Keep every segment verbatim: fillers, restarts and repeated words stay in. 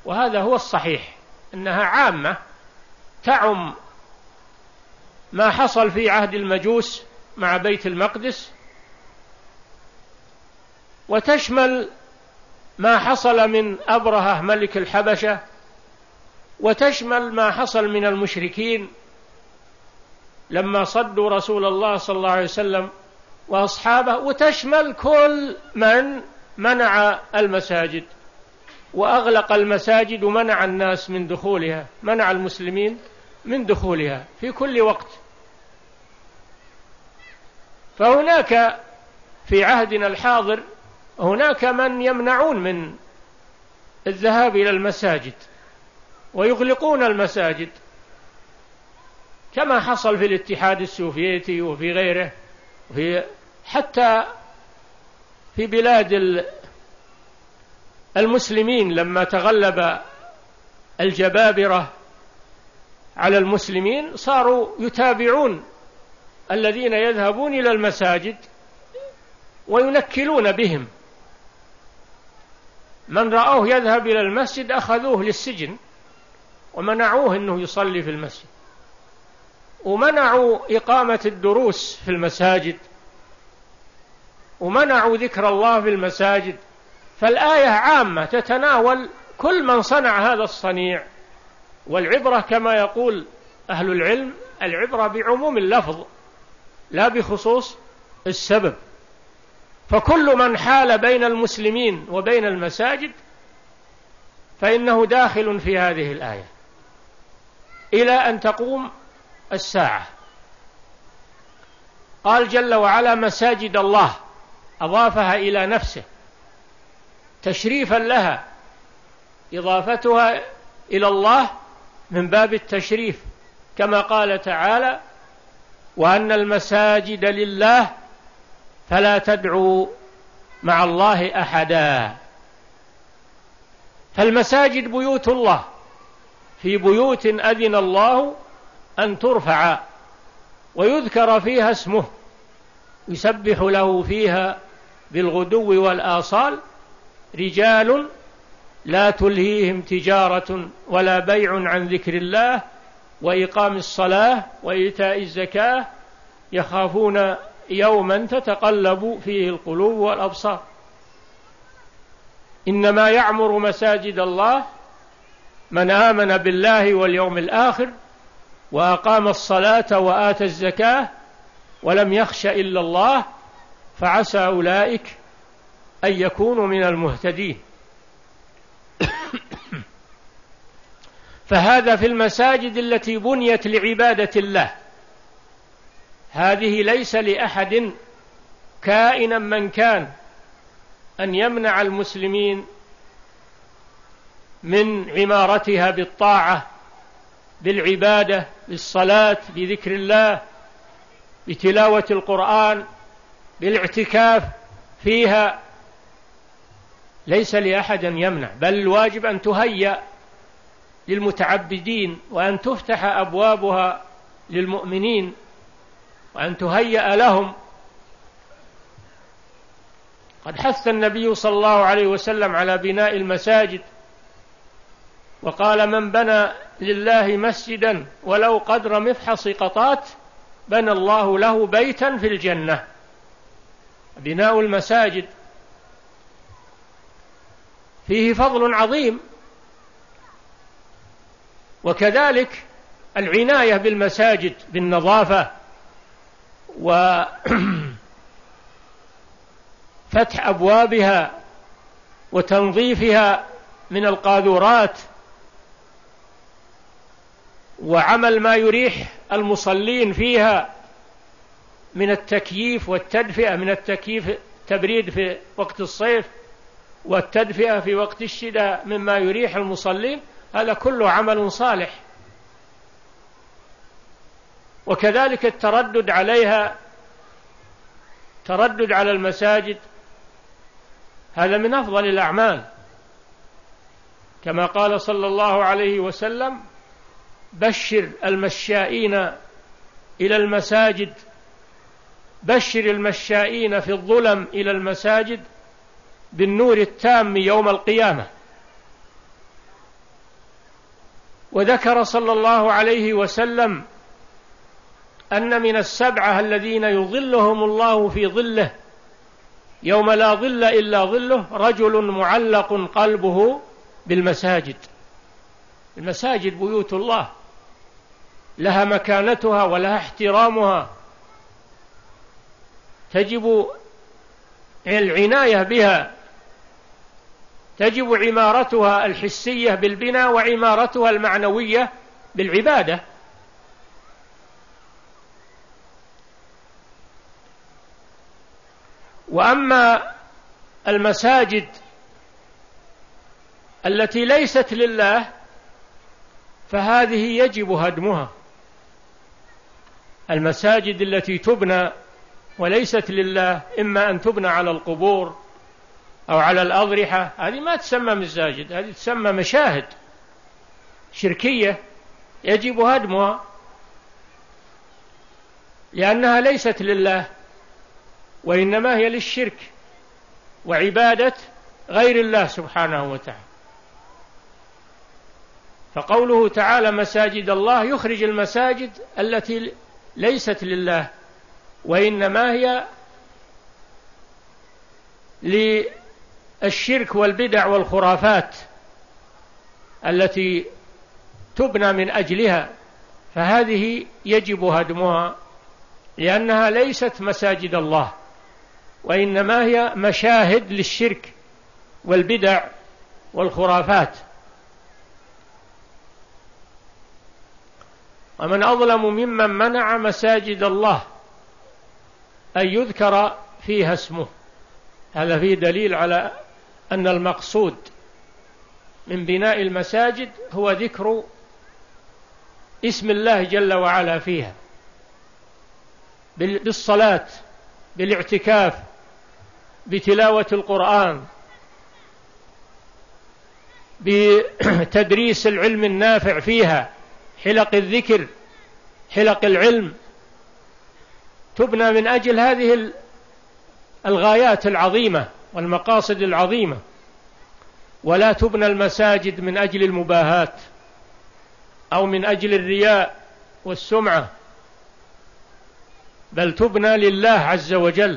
وهذا هو الصحيح، أنها عامة تعم ما حصل في عهد المجوس مع بيت المقدس، وتشمل ما حصل من أبرهة ملك الحبشة، وتشمل ما حصل من المشركين لما صدوا رسول الله صلى الله عليه وسلم وأصحابه، وتشمل كل من منع المساجد وأغلق المساجد ومنع الناس من دخولها، منع المسلمين من دخولها في كل وقت. فهناك في عهدنا الحاضر هناك من يمنعون من الذهاب إلى المساجد ويغلقون المساجد، كما حصل في الاتحاد السوفيتي وفي غيره، وفي حتى في بلاد المسلمين لما تغلب الجبابرة على المسلمين صاروا يتابعون الذين يذهبون إلى المساجد وينكلون بهم، من رأوه يذهب إلى المسجد أخذوه للسجن ومنعوه أنه يصلي في المسجد، ومنعوا إقامة الدروس في المساجد، ومنعوا ذكر الله في المساجد. فالآية عامة تتناول كل من صنع هذا الصنيع، والعبرة كما يقول أهل العلم العبرة بعموم اللفظ لا بخصوص السبب. فكل من حال بين المسلمين وبين المساجد فإنه داخل في هذه الآية إلى أن تقوم الساعة. قال جل وعلا مساجد الله، أضافها إلى نفسه تشريفا لها، إضافتها إلى الله من باب التشريف، كما قال تعالى وأن المساجد لله فلا تدعوا مع الله أحدا. فالمساجد بيوت الله، في بيوت أذن الله أن ترفع ويذكر فيها اسمه يسبح له فيها بالغدو والآصال رجال لا تلهيهم تجارة ولا بيع عن ذكر الله وإقام الصلاة وإيتاء الزكاة يخافون يوما تتقلب فيه القلوب والأبصار. إنما يعمر مساجد الله من آمن بالله واليوم الآخر وأقام الصلاة وآتى الزكاة ولم يخش إلا الله فعسى أولئك أن يكونوا من المهتدين. فهذا في المساجد التي بنيت لعبادة الله، هذه ليس لأحد كائنا من كان أن يمنع المسلمين من عمارتها بالطاعة بالعبادة بالصلاة بذكر الله بتلاوة القرآن بالاعتكاف فيها، ليس لأحد يمنع، بل الواجب أن تهيأ للمتعبدين وأن تفتح أبوابها للمؤمنين وأن تهيأ لهم. قد حث النبي صلى الله عليه وسلم على بناء المساجد وقال من بنى لله مسجدا ولو قدر مفحص قطات بنى الله له بيتا في الجنة. بناء المساجد فيه فضل عظيم، وكذلك العناية بالمساجد بالنظافة وفتح أبوابها وتنظيفها من القاذورات وعمل ما يريح المصلين فيها من التكييف والتدفئة، من التكييف تبريد في وقت الصيف والتدفئة في وقت الشتاء مما يريح المصلين، هذا كله عمل صالح. وكذلك التردد عليها، تردد على المساجد هذا من أفضل الأعمال، كما قال صلى الله عليه وسلم بشر المشائين إلى المساجد، بشر المشائين في الظلم إلى المساجد بالنور التام يوم القيامة. وذكر صلى الله عليه وسلم أن من السبعة الذين يظلهم الله في ظله يوم لا ظل إلا ظله رجل معلق قلبه بالمساجد. المساجد بيوت الله، لها مكانتها ولها احترامها، تجب العناية بها، تجب عمارتها الحسية بالبناء وعمارتها المعنوية بالعبادة. وأما المساجد التي ليست لله فهذه يجب هدمها. المساجد التي تبنى وليست لله، إما أن تبنى على القبور أو على الأضرحة، هذه ما تسمى مساجد، هذه تسمى مشاهد شركية يجب هدمها، لأنها ليست لله وإنما هي للشرك وعبادة غير الله سبحانه وتعالى. فقوله تعالى مساجد الله يخرج المساجد التي ليست لله وإنما هي للشرك والبدع والخرافات التي تبنى من أجلها، فهذه يجب هدمها لأنها ليست مساجد الله وإنما هي مشاهد للشرك والبدع والخرافات. ومن أظلم ممن منع مساجد الله أن يذكر فيها اسمه. هذا فيه دليل على أن المقصود من بناء المساجد هو ذكر اسم الله جل وعلا فيها، بالصلاة، بالاعتكاف، بتلاوة القرآن، بتدريس العلم النافع فيها، حلق الذكر، حلق العلم، تبنى من أجل هذه الغايات العظيمة والمقاصد العظيمة، ولا تبنى المساجد من أجل المباهات أو من أجل الرياء والسمعة، بل تبنى لله عز وجل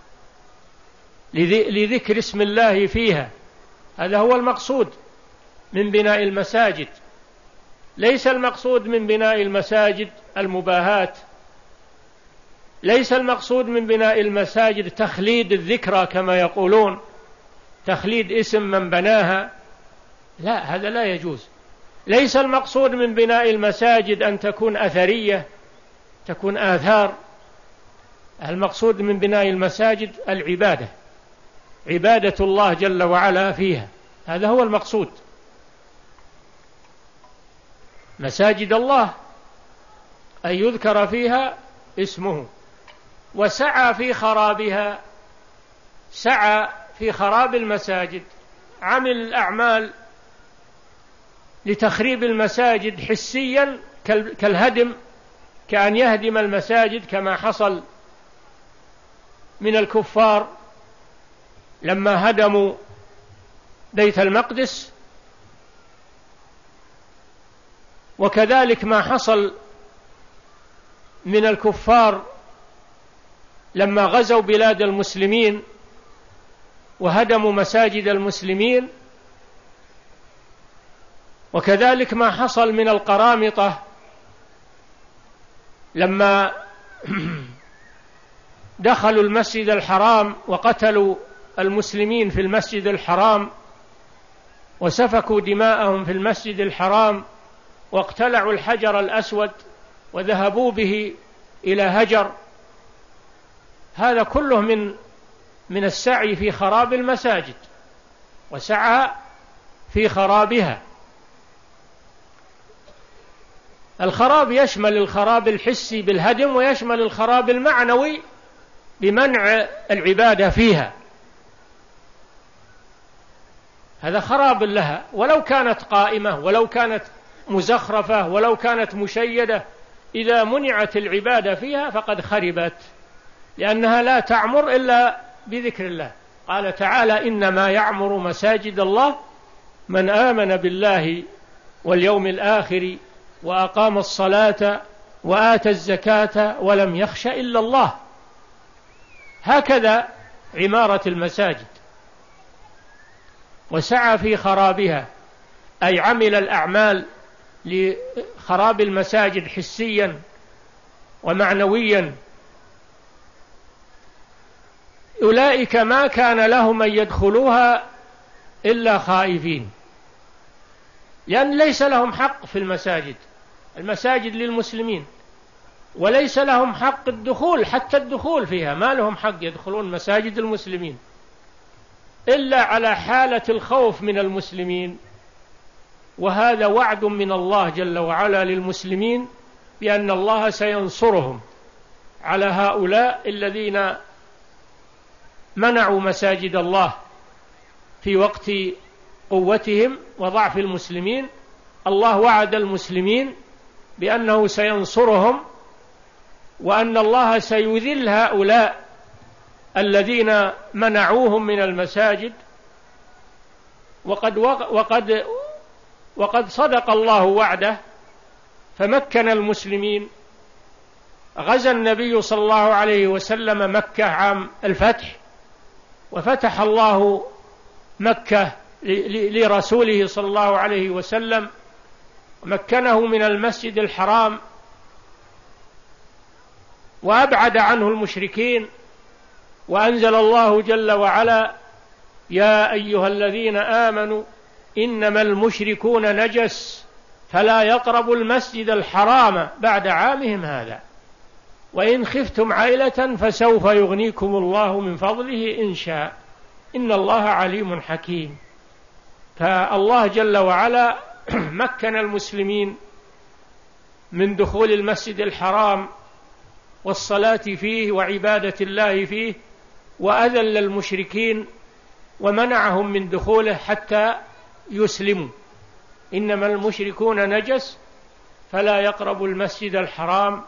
لذكر اسم الله فيها. هذا هو المقصود من بناء المساجد، ليس المقصود من بناء المساجد المباهات، ليس المقصود من بناء المساجد تخليد الذكرى كما يقولون، تخليد اسم من بناها، لا، هذا لا يجوز. ليس المقصود من بناء المساجد أن تكون أثرية، تكون آثار. المقصود من بناء المساجد العبادة، عبادة الله جل وعلا فيها، هذا هو المقصود. مساجد الله أن يذكر فيها اسمه، وسعى في خرابها، سعى في خراب المساجد، عمل الأعمال لتخريب المساجد حسيا كالهدم، كأن يهدم المساجد كما حصل من الكفار لما هدموا بيت المقدس، وكذلك ما حصل من الكفار لما غزوا بلاد المسلمين وهدموا مساجد المسلمين، وكذلك ما حصل من القرامطة لما دخلوا المسجد الحرام وقتلوا المسلمين في المسجد الحرام وسفكوا دماءهم في المسجد الحرام واقتلعوا الحجر الأسود وذهبوا به إلى هجر. هذا كله من من السعي في خراب المساجد، وسعى في خرابها. الخراب يشمل الخراب الحسي بالهدم، ويشمل الخراب المعنوي بمنع العبادة فيها، هذا خراب لها، ولو كانت قائمة، ولو كانت مزخرفة، ولو كانت مشيدة، إذا منعت العبادة فيها فقد خربت، لأنها لا تعمر إلا بذكر الله. قال تعالى إنما يعمر مساجد الله من آمن بالله واليوم الآخر وأقام الصلاة وآتى الزكاة ولم يخش إلا الله. هكذا عمارة المساجد، وسعى في خرابها، أي عمل الأعمال لخراب المساجد حسيا ومعنويا. أولئك ما كان لهم أن يدخلوها إلا خائفين، لأن ليس لهم حق في المساجد، المساجد للمسلمين، وليس لهم حق الدخول، حتى الدخول فيها ما لهم حق يدخلون مساجد المسلمين إلا على حالة الخوف من المسلمين. وهذا وعد من الله جل وعلا للمسلمين بأن الله سينصرهم على هؤلاء الذين منعوا مساجد الله في وقت قوتهم وضعف المسلمين. الله وعد المسلمين بأنه سينصرهم، وأن الله سيذل هؤلاء الذين منعوهم من المساجد. وقد وقد وقد صدق الله وعده فمكن المسلمين. غزا النبي صلى الله عليه وسلم مكة عام الفتح، وفتح الله مكة لرسوله صلى الله عليه وسلم، مكنه من المسجد الحرام وأبعد عنه المشركين. وأنزل الله جل وعلا: يا أيها الذين آمنوا إنما المشركون نجس فلا يقربوا المسجد الحرام بعد عامهم هذا وإن خفتم عائلة فسوف يغنيكم الله من فضله إن شاء إن الله عليم حكيم. فالله جل وعلا مكن المسلمين من دخول المسجد الحرام والصلاة فيه وعبادة الله فيه، وأذل المشركين ومنعهم من دخوله حتى يسلموا. إنما المشركون نجس فلا يقربوا المسجد الحرام.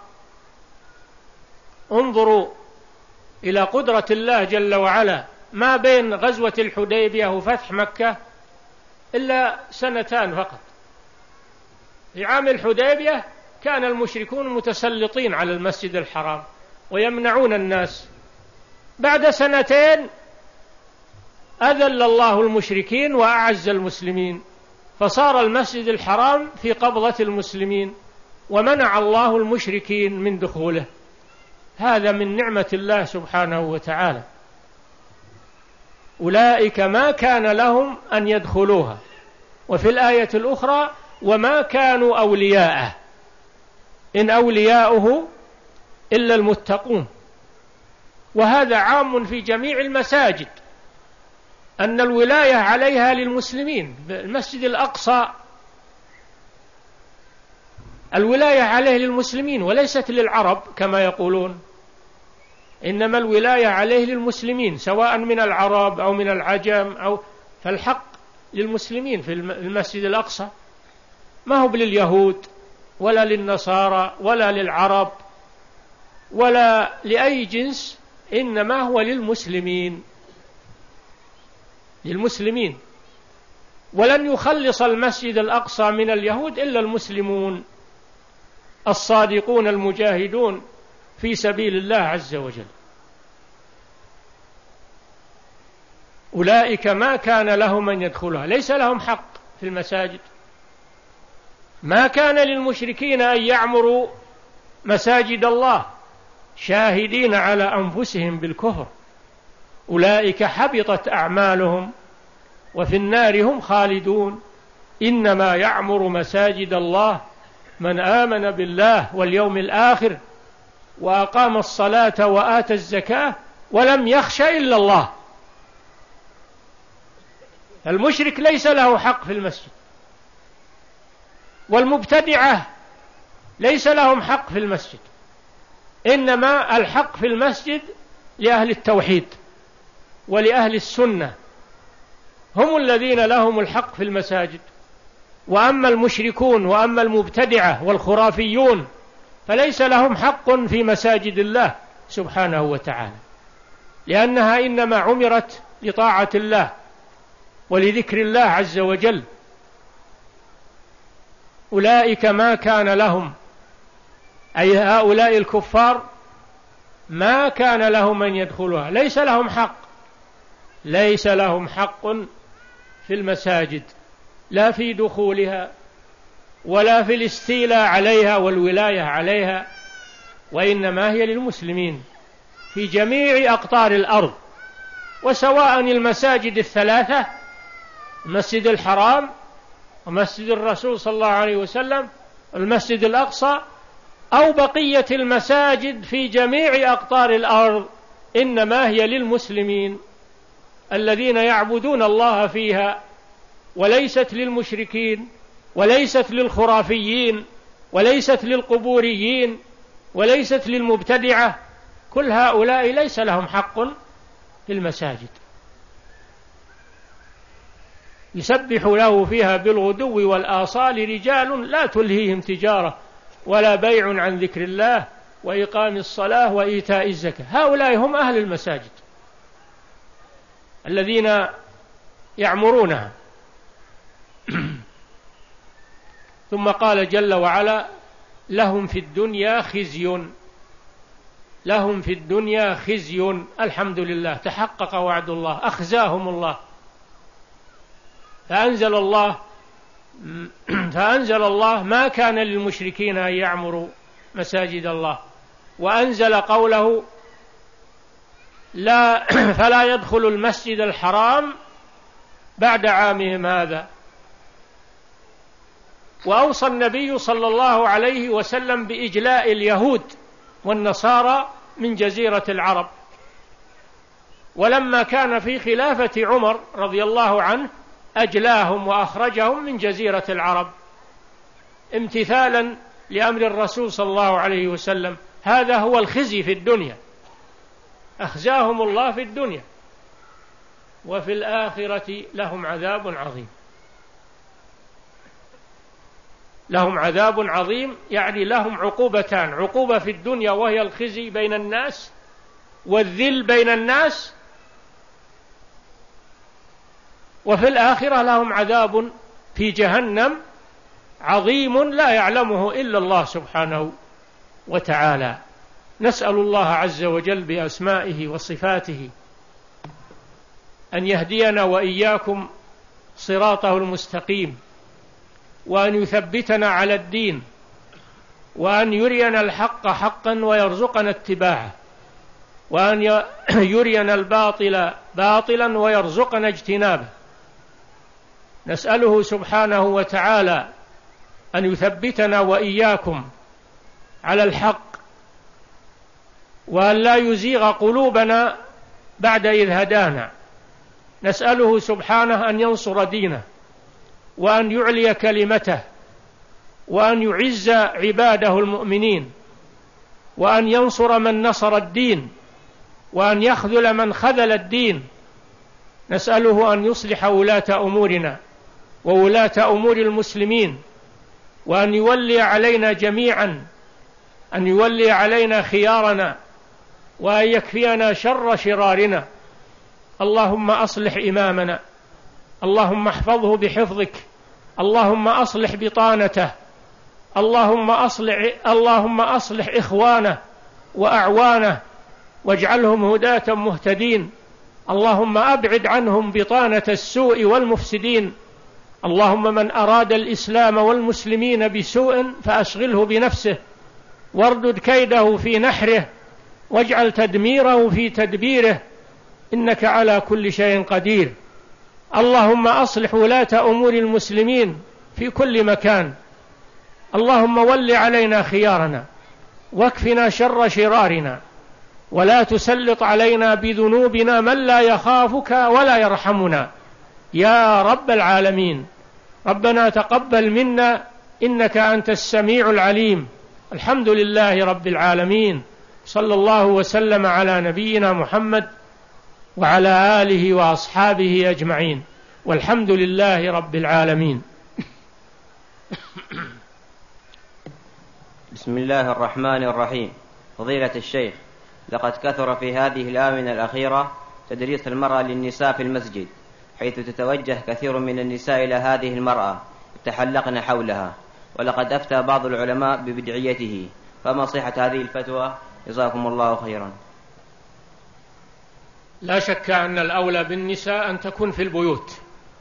انظروا إلى قدرة الله جل وعلا، ما بين غزوة الحديبية وفتح مكة إلا سنتان فقط. في عام الحديبية كان المشركون متسلطين على المسجد الحرام ويمنعون الناس. بعد سنتين أذل الله المشركين وأعز المسلمين، فصار المسجد الحرام في قبضة المسلمين، ومنع الله المشركين من دخوله. هذا من نعمة الله سبحانه وتعالى. أولئك ما كان لهم أن يدخلوها. وفي الآية الأخرى: وما كانوا أولياءه إن أولياؤه إلا المتقون. وهذا عام في جميع المساجد، أن الولاية عليها للمسلمين. المسجد الأقصى الولاية عليه للمسلمين وليست للعرب كما يقولون، إنما الولاية عليه للمسلمين سواء من العرب أو من العجم، أو فالحق للمسلمين في المسجد الأقصى، ما هو لليهود ولا للنصارى ولا للعرب ولا لأي جنس، إنما هو للمسلمين للمسلمين ولن يخلص المسجد الأقصى من اليهود إلا المسلمون الصادقون المجاهدون في سبيل الله عز وجل. أولئك ما كان لهم أن يدخلها، ليس لهم حق في المساجد. ما كان للمشركين أن يعمروا مساجد الله شاهدين على أنفسهم بالكفر، أولئك حبطت أعمالهم وفي النار هم خالدون. إنما يعمر مساجد الله من آمن بالله واليوم الآخر وأقام الصلاة وآتى الزكاة ولم يخش إلا الله. المشرك ليس له حق في المسجد، والمبتدعة ليس لهم حق في المسجد، إنما الحق في المسجد لأهل التوحيد ولأهل السنة، هم الذين لهم الحق في المساجد. وأما المشركون وأما المبتدعة والخرافيون فليس لهم حق في مساجد الله سبحانه وتعالى، لأنها إنما عمرت لطاعة الله ولذكر الله عز وجل. أولئك ما كان لهم، أي هؤلاء الكفار ما كان لهم أن يدخلوها، ليس لهم حق، ليس لهم حق في المساجد، لا في دخولها ولا في الاستيلاء عليها والولاية عليها، وإنما هي للمسلمين في جميع أقطار الأرض، وسواء المساجد الثلاثة، المسجد الحرام ومسجد الرسول صلى الله عليه وسلم المسجد الأقصى، أو بقية المساجد في جميع أقطار الأرض، إنما هي للمسلمين الذين يعبدون الله فيها، وليست للمشركين، وليست للخرافيين، وليست للقبوريين، وليست للمبتدعة. كل هؤلاء ليس لهم حق في المساجد، يسبح له فيها بالغدو والآصال رجال لا تلهيهم تجارة ولا بيع عن ذكر الله وإقام الصلاة وإيتاء الزكاة. هؤلاء هم أهل المساجد الذين يعمرونها. ثم قال جل وعلا: لهم في الدنيا خزي، لهم في الدنيا خزي. الحمد لله، تحقق وعد الله، أخزاهم الله. فأنزل الله فأنزل الله ما كان للمشركين أن يعمروا مساجد الله، وأنزل قوله: لا فلا يدخل المسجد الحرام بعد عامهم هذا. وأوصى النبي صلى الله عليه وسلم بإجلاء اليهود والنصارى من جزيرة العرب، ولما كان في خلافة عمر رضي الله عنه أجلاهم وأخرجهم من جزيرة العرب امتثالا لأمر الرسول صلى الله عليه وسلم. هذا هو الخزي في الدنيا، أخزاهم الله في الدنيا، وفي الآخرة لهم عذاب عظيم. لهم عذاب عظيم يعني لهم عقوبتان: عقوبة في الدنيا وهي الخزي بين الناس والذل بين الناس، وفي الآخرة لهم عذاب في جهنم عظيم لا يعلمه إلا الله سبحانه وتعالى. نسأل الله عز وجل بأسمائه وصفاته أن يهدينا وإياكم صراطه المستقيم، وأن يثبتنا على الدين، وأن يرينا الحق حقا ويرزقنا اتباعه، وأن يرينا الباطل باطلا ويرزقنا اجتنابه. نسأله سبحانه وتعالى أن يثبتنا وإياكم على الحق، وأن لا يزيغ قلوبنا بعد إذ هدانا. نسأله سبحانه أن ينصر دينه، وأن يعلي كلمته، وأن يعز عباده المؤمنين، وأن ينصر من نصر الدين، وأن يخذل من خذل الدين. نسأله أن يصلح ولاة أمورنا وولاة أمور المسلمين، وأن يولي علينا جميعا، أن يولي علينا خيارنا، وأن يكفينا شر شرارنا. اللهم أصلح إمامنا، اللهم احفظه بحفظك، اللهم أصلح بطانته، اللهم أصلح, اللهم أصلح إخوانه وأعوانه واجعلهم هداة مهتدين. اللهم أبعد عنهم بطانة السوء والمفسدين. اللهم من أراد الإسلام والمسلمين بسوء فأشغله بنفسه، واردد كيده في نحره، واجعل تدميره في تدبيره، إنك على كل شيء قدير. اللهم أصلح ولاة أمور المسلمين في كل مكان. اللهم ول علينا خيارنا، واكفنا شر شرارنا، ولا تسلط علينا بذنوبنا من لا يخافك ولا يرحمنا يا رب العالمين. ربنا تقبل منا إنك أنت السميع العليم. الحمد لله رب العالمين، صلى الله وسلم على نبينا محمد وعلى آله وأصحابه أجمعين، والحمد لله رب العالمين. بسم الله الرحمن الرحيم. فضيلة الشيخ، لقد كثر في هذه الآونة الأخيرة تدريس المرأة للنساء في المسجد، حيث تتوجه كثير من النساء إلى هذه المرأة يتحلقن حولها، ولقد أفتى بعض العلماء ببدعيته، فما صحة هذه الفتوى؟ جزاكم الله خيرا. لا شك أن الأولى بالنساء أن تكون في البيوت.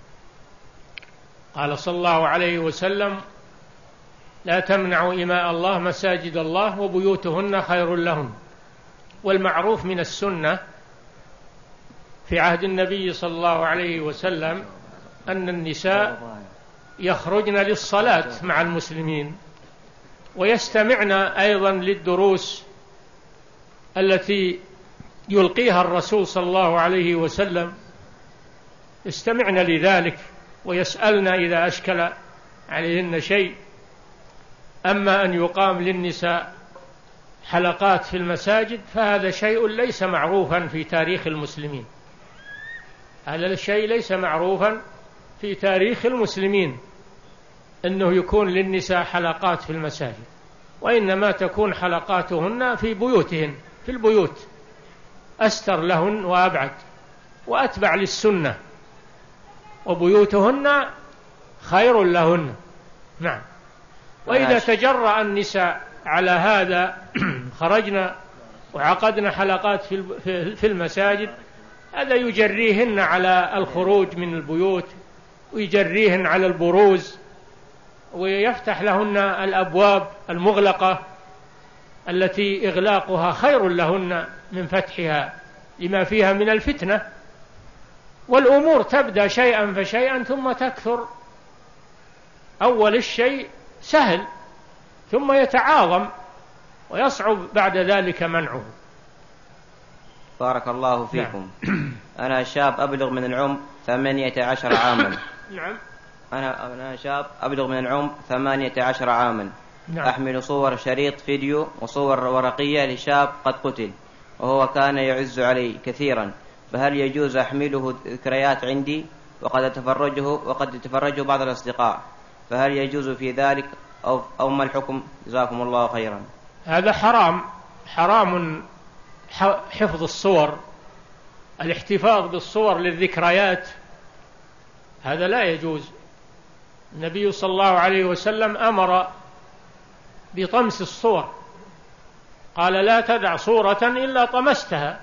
قال صلى الله عليه وسلم: لا تمنعوا إماء الله مساجد الله وبيوتهن خير لهن. والمعروف من السنة في عهد النبي صلى الله عليه وسلم أن النساء يخرجن للصلاة مع المسلمين، ويستمعن أيضا للدروس التي يلقيها الرسول صلى الله عليه وسلم، يستمعن لذلك ويسألن إذا أشكل عليهن شيء. أما أن يقام للنساء حلقات في المساجد فهذا شيء ليس معروفا في تاريخ المسلمين، هذا الشيء ليس معروفا في تاريخ المسلمين أنه يكون للنساء حلقات في المساجد، وإنما تكون حلقاتهن في بيوتهن، في البيوت، أستر لهن وأبعد وأتبع للسنة، وبيوتهن خير لهن. نعم. وإذا تجرأ النساء على هذا خرجنا وعقدنا حلقات في المساجد، هذا يجريهن على الخروج من البيوت، ويجريهن على البروز، ويفتح لهن الأبواب المغلقة التي إغلاقها خير لهن من فتحها لما فيها من الفتنة. والأمور تبدأ شيئا فشيئا ثم تكثر. أول الشيء سهل ثم يتعاظم ويصعب بعد ذلك منعه. بارك الله فيكم. نعم. أنا شاب أبلغ من العمر ثمانية عشر عاما. نعم. أنا أنا شاب أبلغ من العمر ثمانية عشر عاما. نعم. أحمل صور شريط فيديو وصور ورقية لشاب قد قتل، وهو كان يعز علي كثيرا، فهل يجوز أحمله ذكريات عندي وقد أتفرجه وقد يتفرجه بعض الأصدقاء، فهل يجوز في ذلك أو, أو ما الحكم؟ جزاكم الله خيرا. هذا حرام، حرام حفظ الصور، الاحتفاظ بالصور للذكريات، هذا لا يجوز. النبي صلى الله عليه وسلم أمر بطمس الصور، قال: لا تدع صورة إلا طمستها.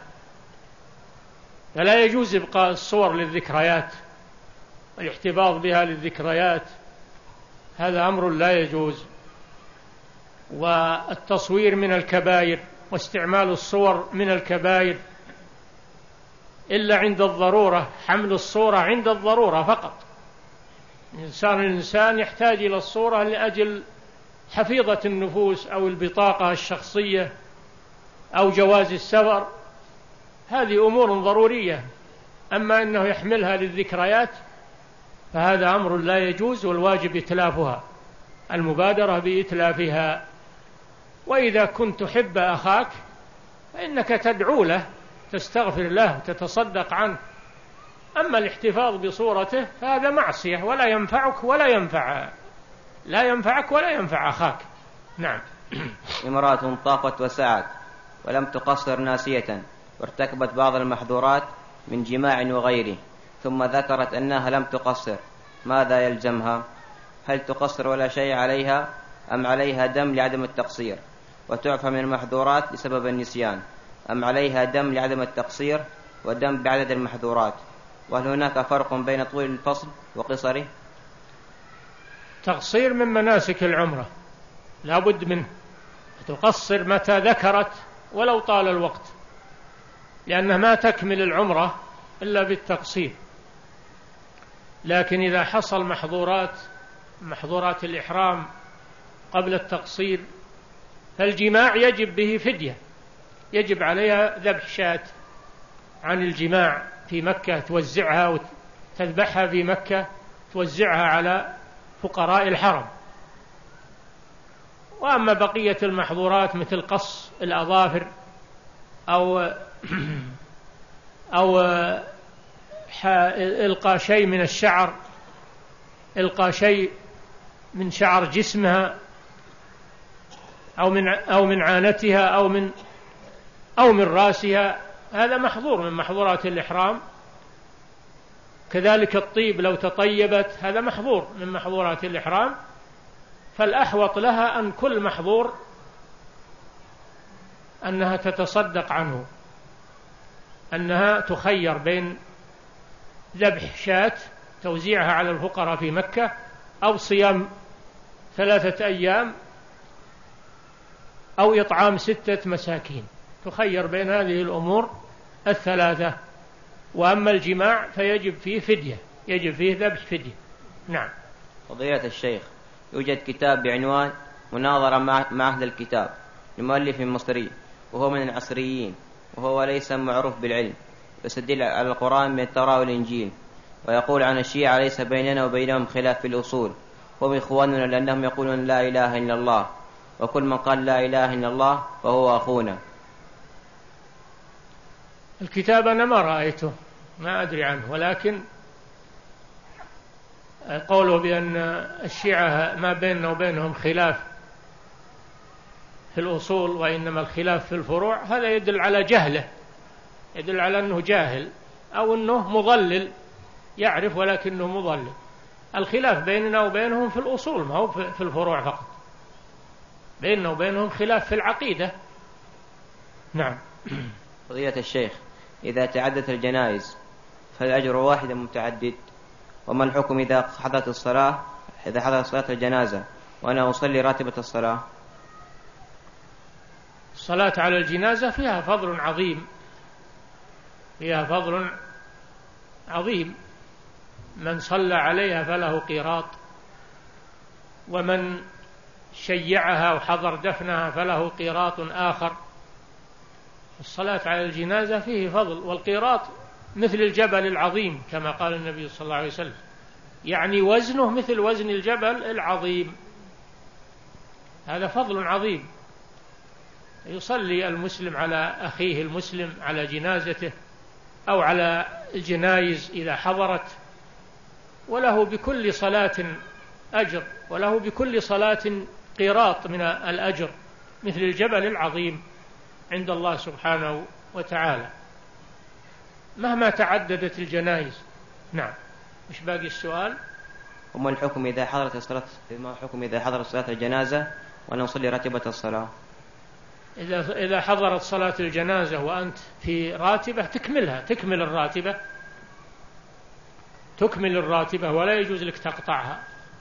فلا يجوز إبقاء الصور للذكريات والاحتفاظ بها للذكريات، هذا أمر لا يجوز. والتصوير من الكبائر، واستعمال الصور من الكبائر، إلا عند الضرورة، حمل الصورة عند الضرورة فقط. الإنسان الإنسان يحتاج إلى الصورة لأجل حفيظة النفوس أو البطاقة الشخصية أو جواز السفر، هذه أمور ضرورية. أما أنه يحملها للذكريات فهذا أمر لا يجوز، والواجب إتلافها، المبادرة بإتلافها. وإذا كنت تحب أخاك فإنك تدعو له، تستغفر له، تتصدق عنه. أما الاحتفاظ بصورته فهذا معصية ولا ينفعك ولا ينفع لا ينفعك ولا ينفع أخاك. نعم. امرأة طافت وسعت ولم تقصر ناسية، وارتكبت بعض المحظورات من جماع وغيره، ثم ذكرت أنها لم تقصر، ماذا يلزمها؟ هل تقصر ولا شيء عليها، أم عليها دم لعدم التقصير وتعفى من المحظورات بسبب النسيان، أم عليها دم لعدم التقصير ودم بعدد المحظورات؟ وهل هناك فرق بين طول الفصل وقصره؟ تقصير من مناسك العمرة لا بد منه، تقصر متى ذكرت ولو طال الوقت، لأنها ما تكمل العمرة إلا بالتقصير. لكن إذا حصل محظورات محظورات الإحرام قبل التقصير فالجماع يجب به فدية، يجب عليها ذبح شاة عن الجماع في مكة، توزعها وتذبحها في مكة، توزعها على فقراء الحرم. وأما بقية المحظورات مثل قص الأظافر أو أو إلقاء شيء من الشعر، إلقاء شيء من شعر جسمها أو من أو من عانتها أو من أو من رأسها، هذا محظور من محظورات الإحرام. كذلك الطيب، لو تطيبت هذا محظور من محظورات الإحرام، فالأحوط لها أن كل محظور أنها تتصدق عنه، أنها تخير بين ذبح شاة توزيعها على الفقراء في مكة، أو صيام ثلاثة أيام، أو إطعام ستة مساكين، تخير بين هذه الأمور الثلاثة. وأما الجماع فيجب فيه فدية، يجب فيه ذبح فدية. نعم. فضيلة الشيخ، يوجد كتاب بعنوان مناظرة مع أهل الكتاب لمؤلف مصري، وهو من العصريين، وهو ليس معروف بالعلم، يستدل على القرآن من التوراة والإنجيل، ويقول عن الشيعة ليس بيننا وبينهم خلاف في الأصول، هم إخواننا لأنهم يقولون لا إله إلا الله، وكل من قال لا إله إلا الله فهو أخونا. الكتاب أنا ما رأيته، ما أدري عنه، ولكن قوله بأن الشيعة ما بيننا وبينهم خلاف في الأصول وإنما الخلاف في الفروع، هذا يدل على جهله، يدل على أنه جاهل أو أنه مضلل، يعرف ولكنه مضلل. الخلاف بيننا وبينهم في الأصول، ما هو في الفروع فقط، بيننا وبينهم خلاف في العقيدة. نعم. فضيلة الشيخ، إذا تعدت الجنائز فالأجر واحد متعدد، وما الحكم إذا حضرت الصلاة إذا حضرت صلاة الجنازة وأنا أصلي راتبة الصلاة؟ الصلاة على الجنازة فيها فضل عظيم، فيها فضل عظيم، من صلى عليها فله قيراط، ومن شيعها وحضر دفنها فله قيراط آخر. الصلاة على الجنازة فيه فضل، والقيراط مثل الجبل العظيم كما قال النبي صلى الله عليه وسلم، يعني وزنه مثل وزن الجبل العظيم، هذا فضل عظيم. يصلي المسلم على أخيه المسلم على جنازته أو على الجنائز إذا حضرت، وله بكل صلاة أجر، وله بكل صلاة قيراط من الأجر مثل الجبل العظيم عند الله سبحانه وتعالى مهما تعددت الجنائز. نعم. مش باقي السؤال؟ وما الحكم إذا حضرت الصلاة ما الحكم إذا حضرت صلاة الجنازة وأنا أصلي راتبة الصلاة؟ إذا إذا حضرت صلاة الجنازة وأنت في راتبة تكملها، تكمل الراتبة، تكمل الراتبة ولا يجوز لك تقطعها.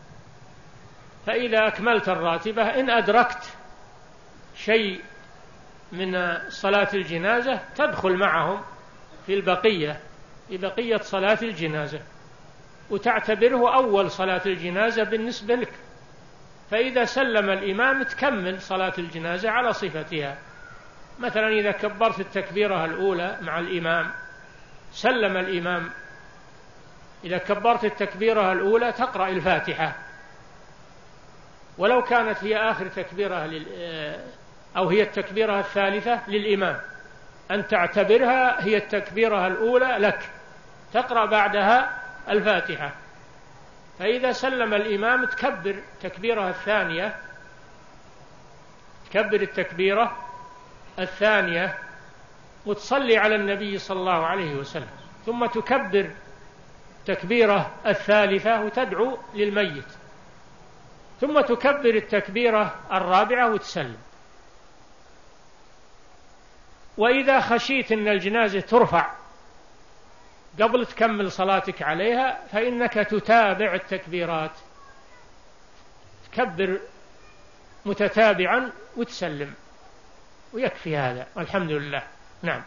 فإذا أكملت الراتبة إن أدركت شيء من صلاة الجنازة تدخل معهم في البقية، في بقية صلاة الجنازة، وتعتبره أول صلاة الجنازة بالنسبة لك. فإذا سلم الإمام تكمل صلاة الجنازة على صفتها. مثلا إذا كبرت التكبيرة الأولى مع الإمام، سلم الإمام، إذا كبرت التكبيرة الأولى تقرأ الفاتحة، ولو كانت هي آخر تكبيرة أو هي التكبيرة الثالثة للإمام، أن تعتبرها هي التكبيرة الأولى لك، تقرأ بعدها الفاتحة. فإذا سلم الإمام تكبر التكبيرة الثانية، تكبر التكبيرة الثانية وتصلي على النبي صلى الله عليه وسلم، ثم تكبر التكبيرة الثالثة وتدعو للميت، ثم تكبر التكبيرة الرابعة وتسلم. وإذا خشيت أن الجنازة ترفع قبل تكمل صلاتك عليها فإنك تتابع التكبيرات، تكبر متتابعا وتسلم، ويكفي هذا والحمد لله. نعم.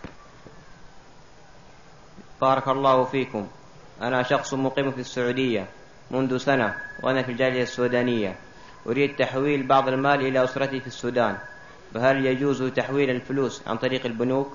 بارك الله فيكم. أنا شخص مقيم في السعودية منذ سنة، وأنا في الجالية السودانية، أريد تحويل بعض المال إلى أسرتي في السودان، فهل يجوز تحويل الفلوس عن طريق البنوك؟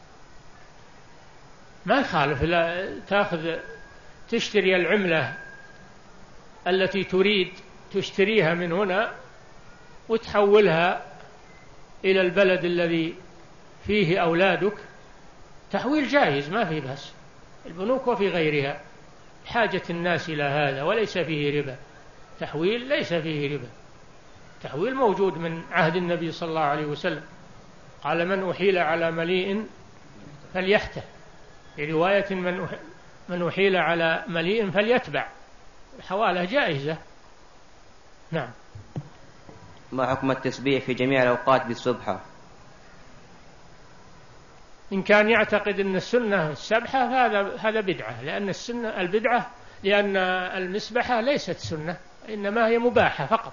ما يخالف، لا تأخذ تشتري العملة التي تريد تشتريها من هنا وتحولها إلى البلد الذي فيه أولادك، تحويل جائز ما في بأس، البنوك وفي غيرها، حاجة الناس إلى هذا وليس فيه ربا، تحويل ليس فيه ربا، تحويل موجود من عهد النبي صلى الله عليه وسلم، قال من أحيل على مليء فليحته، في رواية من من أحيل على مليء فليتبع، الحوالة جائزة. نعم. ما حكم التسبيح في جميع الأوقات بالسبحة؟ إن كان يعتقد أن السنة السبحة فهذا هذا بدعة، لأن السنة البدعة لأن المسبحة ليست سنة، إنما هي مباحة فقط.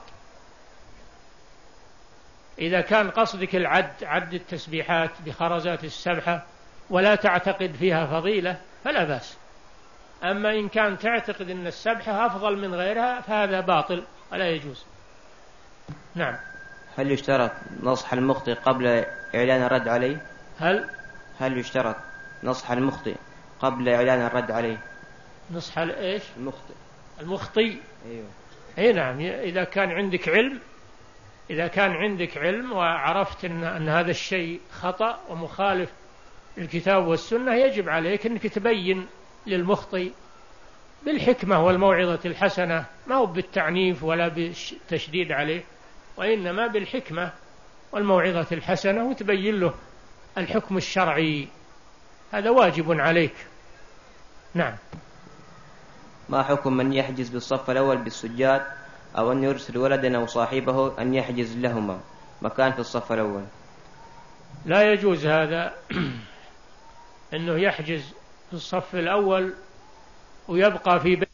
إذا كان قصدك العد عد التسبيحات بخرزات السبحة ولا تعتقد فيها فضيلة فلا بأس. أما إن كان تعتقد أن السبحة أفضل من غيرها فهذا باطل ولا يجوز. نعم. هل يشترط نصح المخطئ قبل إعلان الرد عليه؟ هل هل يشترط نصح المخطئ قبل إعلان الرد عليه؟ نصح إيش؟ المخطئ. المخطئ. أيوه. أي نعم. إذا كان عندك علم إذا كان عندك علم وعرفت أن, أن هذا الشيء خطأ ومخالف للكتاب والسنة يجب عليك أنك تبين للمخطئ بالحكمة والموعظة الحسنة، ما هو بالتعنيف ولا بالتشديد عليه، وإنما بالحكمة والموعظة الحسنة، وتبين له الحكم الشرعي. هذا واجب عليك. نعم. ما حكم من يحجز بالصف الأول بالسجاد أو أن يرسل ولدا أو صاحبه أن يحجز لهما مكان في الصف الأول؟ لا يجوز هذا أنه يحجز في الصف الأول ويبقى في